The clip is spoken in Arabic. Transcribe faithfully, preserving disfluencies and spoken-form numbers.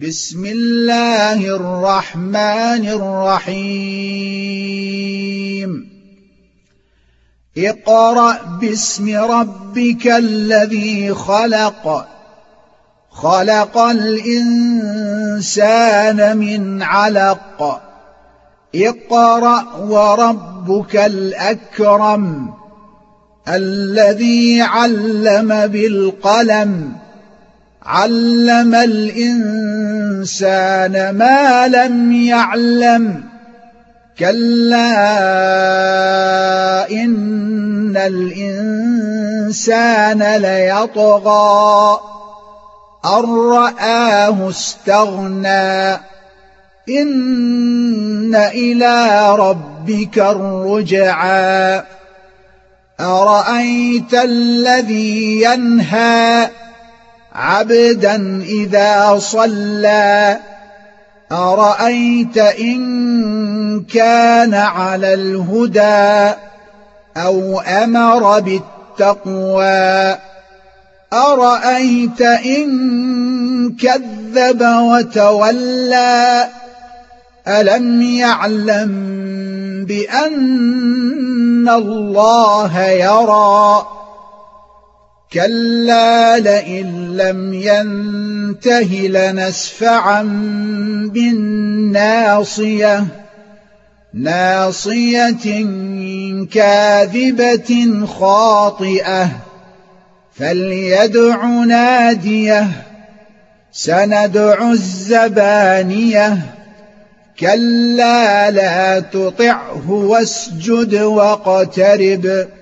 بسم الله الرحمن الرحيم اقرأ باسم ربك الذي خلق خلق الإنسان من علق اقرأ وربك الأكرم الذي علم بالقلم علم الإنسان ما لم يعلم كلا إن الإنسان ليطغى أن رآه استغنى إن إلى ربك الرجعى أرأيت الذي ينهى عبدا إذا صلى أرأيت إن كان على الهدى أو أمر بالتقوى أرأيت إن كذب وتولى ألم يعلم بأن الله يرى كلا لئن لم ينته لنسفعا بالناصية ناصية كاذبة خاطئة فليدع ناديه سندع الزبانية كلا لا تطعه واسجد واقترب